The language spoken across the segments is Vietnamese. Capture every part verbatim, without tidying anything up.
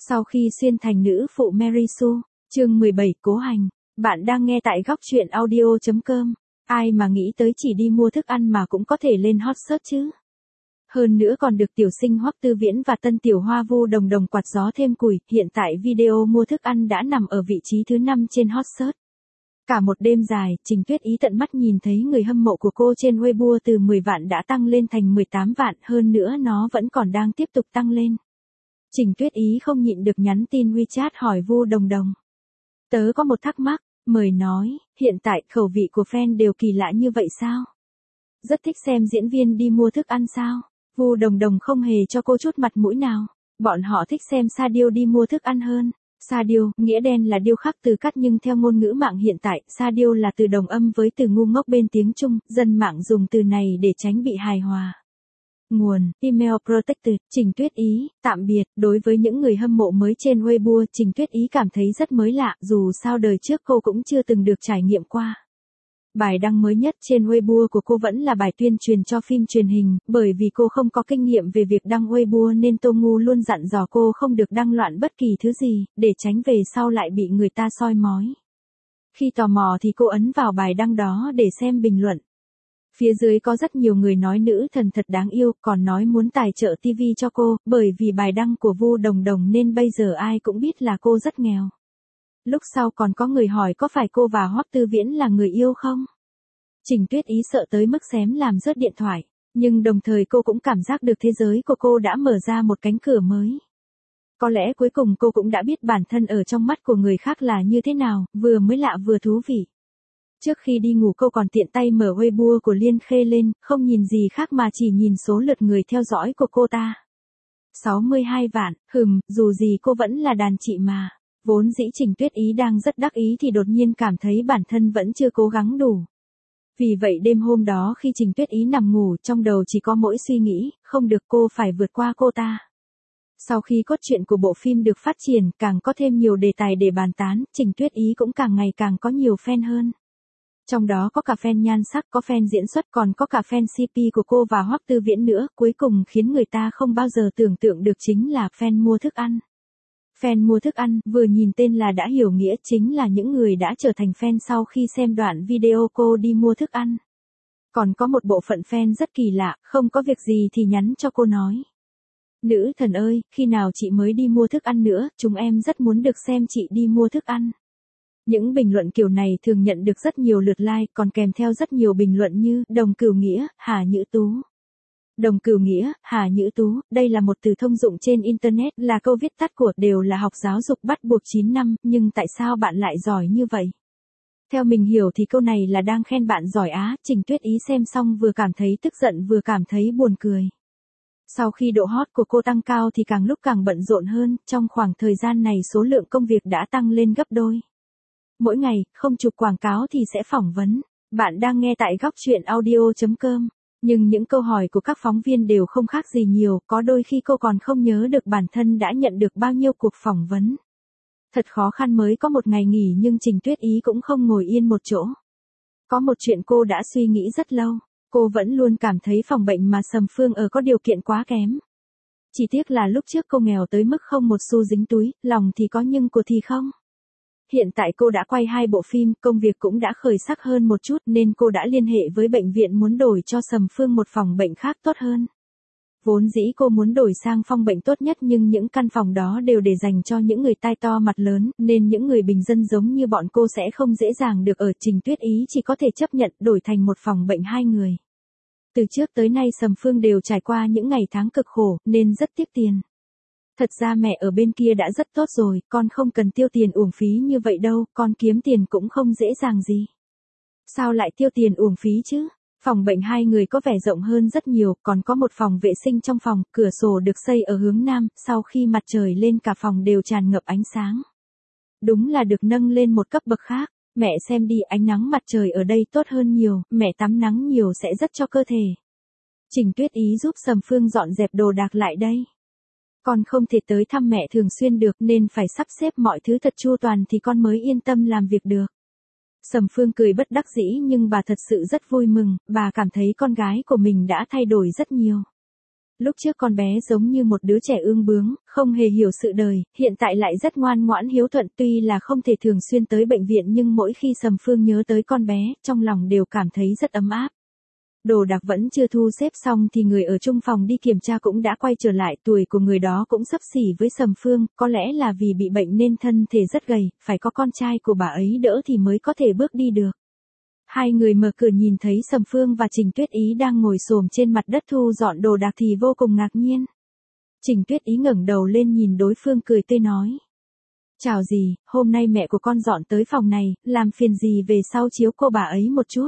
Sau khi xuyên thành nữ phụ Mary Sue, chương mười bảy cố hành, bạn đang nghe tại góc truyện audio chấm com. Ai mà nghĩ tới chỉ đi mua thức ăn mà cũng có thể lên hot search chứ. Hơn nữa còn được tiểu sinh Hoắc Tư Viễn và tân tiểu hoa Vu Đồng Đồng quạt gió thêm củi, hiện tại video mua thức ăn đã nằm ở vị trí thứ năm trên hot search. Cả một đêm dài, Trình Tuyết Ý tận mắt nhìn thấy người hâm mộ của cô trên Weibo từ mười vạn đã tăng lên thành mười tám vạn, hơn nữa nó vẫn còn đang tiếp tục tăng lên. Trình Tuyết Ý không nhịn được nhắn tin WeChat hỏi Vu Đồng Đồng. Tớ có một thắc mắc, mời nói, hiện tại khẩu vị của fan đều kỳ lạ như vậy sao? Rất thích xem diễn viên đi mua thức ăn sao? Vu Đồng Đồng không hề cho cô chút mặt mũi nào. Bọn họ thích xem sa điêu đi mua thức ăn hơn. Sa điêu, nghĩa đen là điêu khắc từ cắt nhưng theo ngôn ngữ mạng hiện tại, sa điêu là từ đồng âm với từ ngu ngốc bên tiếng Trung, dân mạng dùng từ này để tránh bị hài hòa. Nguồn, email protected, Trình Tuyết Ý, tạm biệt, đối với những người hâm mộ mới trên Weibo, Trình Tuyết Ý cảm thấy rất mới lạ, dù sao đời trước cô cũng chưa từng được trải nghiệm qua. Bài đăng mới nhất trên Weibo của cô vẫn là bài tuyên truyền cho phim truyền hình, bởi vì cô không có kinh nghiệm về việc đăng Weibo nên Tô Ngu luôn dặn dò cô không được đăng loạn bất kỳ thứ gì, để tránh về sau lại bị người ta soi mói. Khi tò mò thì cô ấn vào bài đăng đó để xem bình luận. Phía dưới có rất nhiều người nói nữ thần thật đáng yêu, còn nói muốn tài trợ ti vi cho cô, bởi vì bài đăng của Vu Đồng Đồng nên bây giờ ai cũng biết là cô rất nghèo. Lúc sau còn có người hỏi có phải cô và Hoắc Tư Viễn là người yêu không? Trình Tuyết Ý sợ tới mức xém làm rớt điện thoại, nhưng đồng thời cô cũng cảm giác được thế giới của cô đã mở ra một cánh cửa mới. Có lẽ cuối cùng cô cũng đã biết bản thân ở trong mắt của người khác là như thế nào, vừa mới lạ vừa thú vị. Trước khi đi ngủ cô còn tiện tay mở Weibo của Liên Khê lên, không nhìn gì khác mà chỉ nhìn số lượt người theo dõi của cô ta. sáu mươi hai vạn, hừm, dù gì cô vẫn là đàn chị mà. Vốn dĩ Trình Tuyết Ý đang rất đắc ý thì đột nhiên cảm thấy bản thân vẫn chưa cố gắng đủ. Vì vậy đêm hôm đó khi Trình Tuyết Ý nằm ngủ, trong đầu chỉ có mỗi suy nghĩ, không được, cô phải vượt qua cô ta. Sau khi cốt truyện của bộ phim được phát triển, càng có thêm nhiều đề tài để bàn tán, Trình Tuyết Ý cũng càng ngày càng có nhiều fan hơn. Trong đó có cả fan nhan sắc, có fan diễn xuất, còn có cả fan xê pê của cô và Hoắc Tư Viễn nữa, cuối cùng khiến người ta không bao giờ tưởng tượng được chính là fan mua thức ăn. Fan mua thức ăn, vừa nhìn tên là đã hiểu nghĩa, chính là những người đã trở thành fan sau khi xem đoạn video cô đi mua thức ăn. Còn có một bộ phận fan rất kỳ lạ, không có việc gì thì nhắn cho cô nói. Nữ thần ơi, khi nào chị mới đi mua thức ăn nữa, chúng em rất muốn được xem chị đi mua thức ăn. Những bình luận kiểu này thường nhận được rất nhiều lượt like, còn kèm theo rất nhiều bình luận như, đồng cửu nghĩa, Hà Nhữ Tú. Đồng cửu nghĩa, Hà Nhữ Tú, đây là một từ thông dụng trên Internet, là câu viết tắt của đều là học giáo dục bắt buộc chín năm, nhưng tại sao bạn lại giỏi như vậy? Theo mình hiểu thì câu này là đang khen bạn giỏi á. Trình Tuyết Ý xem xong vừa cảm thấy tức giận vừa cảm thấy buồn cười. Sau khi độ hot của cô tăng cao thì càng lúc càng bận rộn hơn, trong khoảng thời gian này số lượng công việc đã tăng lên gấp đôi. Mỗi ngày, không chụp quảng cáo thì sẽ phỏng vấn. Bạn đang nghe tại góc truyện audio chấm com. Nhưng những câu hỏi của các phóng viên đều không khác gì nhiều, có đôi khi cô còn không nhớ được bản thân đã nhận được bao nhiêu cuộc phỏng vấn. Thật khó khăn mới có một ngày nghỉ nhưng Trình Tuyết Ý cũng không ngồi yên một chỗ. Có một chuyện cô đã suy nghĩ rất lâu, cô vẫn luôn cảm thấy phòng bệnh mà Sầm Phương ở có điều kiện quá kém. Chỉ tiếc là lúc trước cô nghèo tới mức không một xu dính túi, lòng thì có nhưng của thì không. Hiện tại cô đã quay hai bộ phim, công việc cũng đã khởi sắc hơn một chút nên cô đã liên hệ với bệnh viện muốn đổi cho Sầm Phương một phòng bệnh khác tốt hơn. Vốn dĩ cô muốn đổi sang phòng bệnh tốt nhất nhưng những căn phòng đó đều để dành cho những người tai to mặt lớn, nên những người bình dân giống như bọn cô sẽ không dễ dàng được ở. Trình Tuyết Ý chỉ có thể chấp nhận đổi thành một phòng bệnh hai người. Từ trước tới nay Sầm Phương đều trải qua những ngày tháng cực khổ, nên rất tiếc tiền. Thật ra mẹ ở bên kia đã rất tốt rồi, con không cần tiêu tiền uổng phí như vậy đâu, con kiếm tiền cũng không dễ dàng gì. Sao lại tiêu tiền uổng phí chứ? Phòng bệnh hai người có vẻ rộng hơn rất nhiều, còn có một phòng vệ sinh trong phòng, cửa sổ được xây ở hướng nam, sau khi mặt trời lên cả phòng đều tràn ngập ánh sáng. Đúng là được nâng lên một cấp bậc khác, mẹ xem đi, ánh nắng mặt trời ở đây tốt hơn nhiều, mẹ tắm nắng nhiều sẽ rất cho cơ thể. Trình Tuyết Ý giúp Sầm Phương dọn dẹp đồ đạc lại đây. Con không thể tới thăm mẹ thường xuyên được nên phải sắp xếp mọi thứ thật chu toàn thì con mới yên tâm làm việc được. Sầm Phương cười bất đắc dĩ nhưng bà thật sự rất vui mừng, bà cảm thấy con gái của mình đã thay đổi rất nhiều. Lúc trước con bé giống như một đứa trẻ ương bướng, không hề hiểu sự đời, hiện tại lại rất ngoan ngoãn hiếu thuận, tuy là không thể thường xuyên tới bệnh viện nhưng mỗi khi Sầm Phương nhớ tới con bé, trong lòng đều cảm thấy rất ấm áp. Đồ đạc vẫn chưa thu xếp xong thì người ở chung phòng đi kiểm tra cũng đã quay trở lại, tuổi của người đó cũng xấp xỉ với Sầm Phương, có lẽ là vì bị bệnh nên thân thể rất gầy, phải có con trai của bà ấy đỡ thì mới có thể bước đi được. Hai người mở cửa nhìn thấy Sầm Phương và Trình Tuyết Ý đang ngồi xổm trên mặt đất thu dọn đồ đạc thì vô cùng ngạc nhiên. Trình Tuyết Ý ngẩng đầu lên nhìn đối phương cười tươi nói. Chào dì, hôm nay mẹ của con dọn tới phòng này, làm phiền dì về sau chiếu cô bà ấy một chút.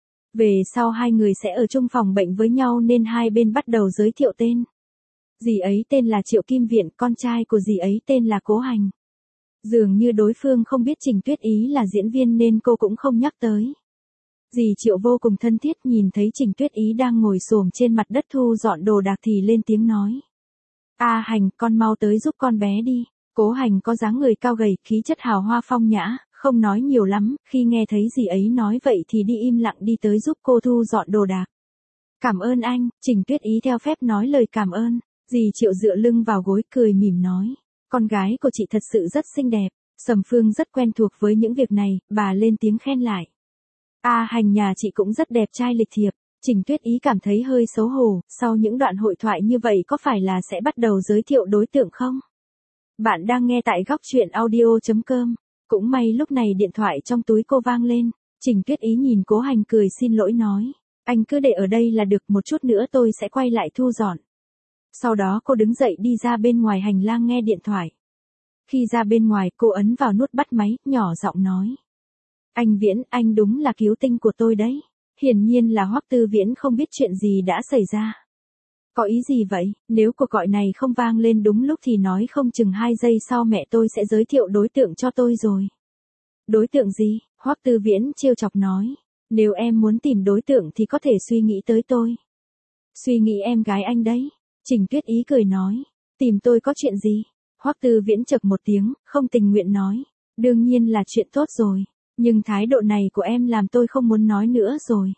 Về sau hai người sẽ ở chung phòng bệnh với nhau nên hai bên bắt đầu giới thiệu tên. Dì ấy tên là Triệu Kim Viện, con trai của dì ấy tên là Cố Hành. Dường như đối phương không biết Trình Tuyết Ý là diễn viên nên cô cũng không nhắc tới. Dì Triệu vô cùng thân thiết nhìn thấy Trình Tuyết Ý đang ngồi xổm trên mặt đất thu dọn đồ đạc thì lên tiếng nói. A Hành, con mau tới giúp con bé đi. Cố Hành có dáng người cao gầy, khí chất hào hoa phong nhã, không nói nhiều lắm, khi nghe thấy dì ấy nói vậy thì đi im lặng đi tới giúp cô thu dọn đồ đạc. Cảm ơn anh, Trình Tuyết Ý theo phép nói lời cảm ơn. Dì Triệu dựa lưng vào gối cười mỉm nói. Con gái của chị thật sự rất xinh đẹp. Sầm Phương rất quen thuộc với những việc này, bà lên tiếng khen lại. A Hành nhà chị cũng rất đẹp trai lịch thiệp. Trình Tuyết Ý cảm thấy hơi xấu hổ, sau những đoạn hội thoại như vậy có phải là sẽ bắt đầu giới thiệu đối tượng không? Bạn đang nghe tại góc truyện audio chấm com. Cũng may lúc này điện thoại trong túi cô vang lên. Trình Tuyết Ý nhìn Cố Hành cười xin lỗi nói. Anh cứ để ở đây là được, một chút nữa tôi sẽ quay lại thu dọn. Sau đó cô đứng dậy đi ra bên ngoài hành lang nghe điện thoại. Khi ra bên ngoài cô ấn vào nút bắt máy, nhỏ giọng nói. Anh Viễn, anh đúng là cứu tinh của tôi đấy. Hiển nhiên là Hoắc Tư Viễn không biết chuyện gì đã xảy ra. Có ý gì vậy, nếu cuộc gọi này không vang lên đúng lúc thì nói không chừng hai giây sau mẹ tôi sẽ giới thiệu đối tượng cho tôi rồi. Đối tượng gì? Hoắc Tư Viễn trêu chọc nói. Nếu em muốn tìm đối tượng thì có thể suy nghĩ tới tôi. Suy nghĩ em gái anh đấy. Trình Tuyết Ý cười nói. Tìm tôi có chuyện gì? Hoắc Tư Viễn chậc một tiếng, không tình nguyện nói. Đương nhiên là chuyện tốt rồi. Nhưng thái độ này của em làm tôi không muốn nói nữa rồi.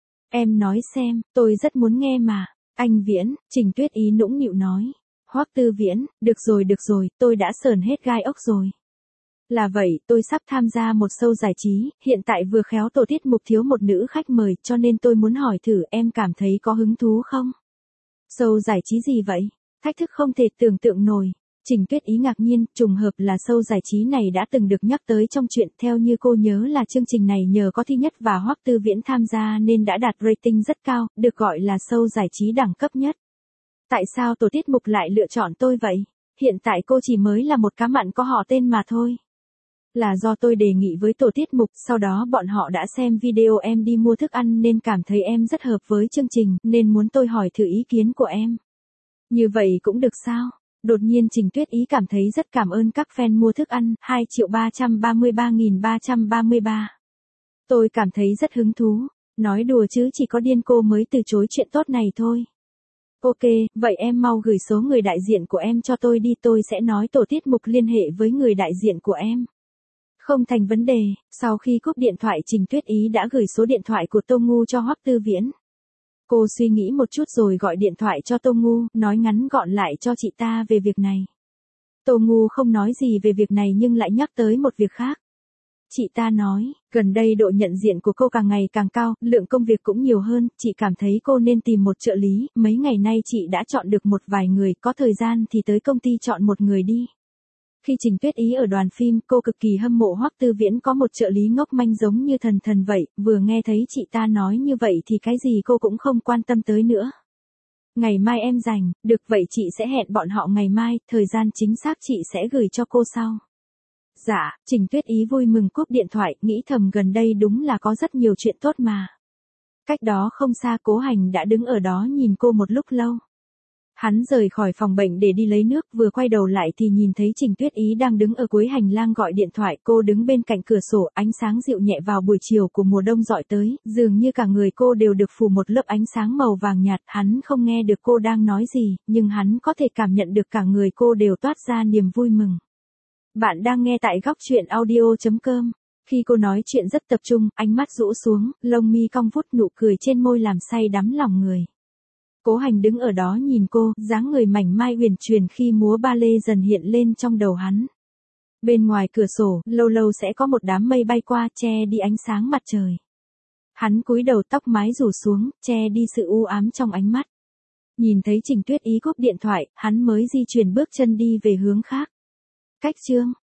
Em nói xem, tôi rất muốn nghe mà. Anh Viễn, Trình Tuyết Ý nũng nịu nói. Hoắc Tư Viễn, được rồi được rồi, tôi đã sờn hết gai ốc rồi. Là vậy, tôi sắp tham gia một show giải trí, hiện tại vừa khéo tổ tiết mục thiếu một nữ khách mời, cho nên tôi muốn hỏi thử em cảm thấy có hứng thú không? Show giải trí gì vậy? Thách thức không thể tưởng tượng nổi. Trình Tuyết Ý ngạc nhiên, trùng hợp là show giải trí này đã từng được nhắc tới trong truyện, theo như cô nhớ là chương trình này nhờ có Thi Nhất và Hoắc Tư Viễn tham gia nên đã đạt rating rất cao, được gọi là show giải trí đẳng cấp nhất. Tại sao tổ tiết mục lại lựa chọn tôi vậy? Hiện tại cô chỉ mới là một cá mặn có họ tên mà thôi. Là do tôi đề nghị với tổ tiết mục, sau đó bọn họ đã xem video em đi mua thức ăn nên cảm thấy em rất hợp với chương trình, nên muốn tôi hỏi thử ý kiến của em. Như vậy cũng được sao? Đột nhiên Trình Tuyết Ý cảm thấy rất cảm ơn các fan mua thức ăn, hai triệu ba trăm ba mươi ba nghìn ba trăm ba mươi ba. Tôi cảm thấy rất hứng thú, nói đùa chứ chỉ có điên cô mới từ chối chuyện tốt này thôi. Ok, vậy em mau gửi số người đại diện của em cho tôi đi, tôi sẽ nói tổ tiết mục liên hệ với người đại diện của em. Không thành vấn đề, sau khi cúp điện thoại Trình Tuyết Ý đã gửi số điện thoại của Tô Ngu cho Hoắc Tư Viễn. Cô suy nghĩ một chút rồi gọi điện thoại cho Tô Ngu, nói ngắn gọn lại cho chị ta về việc này. Tô Ngu không nói gì về việc này nhưng lại nhắc tới một việc khác. Chị ta nói, gần đây độ nhận diện của cô càng ngày càng cao, lượng công việc cũng nhiều hơn, chị cảm thấy cô nên tìm một trợ lý, mấy ngày nay chị đã chọn được một vài người, có thời gian thì tới công ty chọn một người đi. Khi Trình Tuyết Ý ở đoàn phim, cô cực kỳ hâm mộ Hoắc Tư Viễn có một trợ lý ngốc manh giống như thần thần vậy, vừa nghe thấy chị ta nói như vậy thì cái gì cô cũng không quan tâm tới nữa. Ngày mai em rảnh, được vậy chị sẽ hẹn bọn họ ngày mai, thời gian chính xác chị sẽ gửi cho cô sau. Dạ, Trình Tuyết Ý vui mừng cúp điện thoại, nghĩ thầm gần đây đúng là có rất nhiều chuyện tốt mà. Cách đó không xa Cố Hành đã đứng ở đó nhìn cô một lúc lâu. Hắn rời khỏi phòng bệnh để đi lấy nước, vừa quay đầu lại thì nhìn thấy Trình Tuyết Ý đang đứng ở cuối hành lang gọi điện thoại, cô đứng bên cạnh cửa sổ, ánh sáng dịu nhẹ vào buổi chiều của mùa đông rọi tới, dường như cả người cô đều được phủ một lớp ánh sáng màu vàng nhạt, hắn không nghe được cô đang nói gì, nhưng hắn có thể cảm nhận được cả người cô đều toát ra niềm vui mừng. Bạn đang nghe tại góc truyện audio chấm com. Khi cô nói chuyện rất tập trung, ánh mắt rũ xuống, lông mi cong vút, nụ cười trên môi làm say đắm lòng người. Cố Hành đứng ở đó nhìn cô, dáng người mảnh mai uyển chuyển khi múa ba lê dần hiện lên trong đầu hắn. Bên ngoài cửa sổ, lâu lâu sẽ có một đám mây bay qua, che đi ánh sáng mặt trời. Hắn cúi đầu, tóc mái rủ xuống, che đi sự u ám trong ánh mắt. Nhìn thấy Trình Tuyết Ý cúp điện thoại, hắn mới di chuyển bước chân đi về hướng khác. Cách chương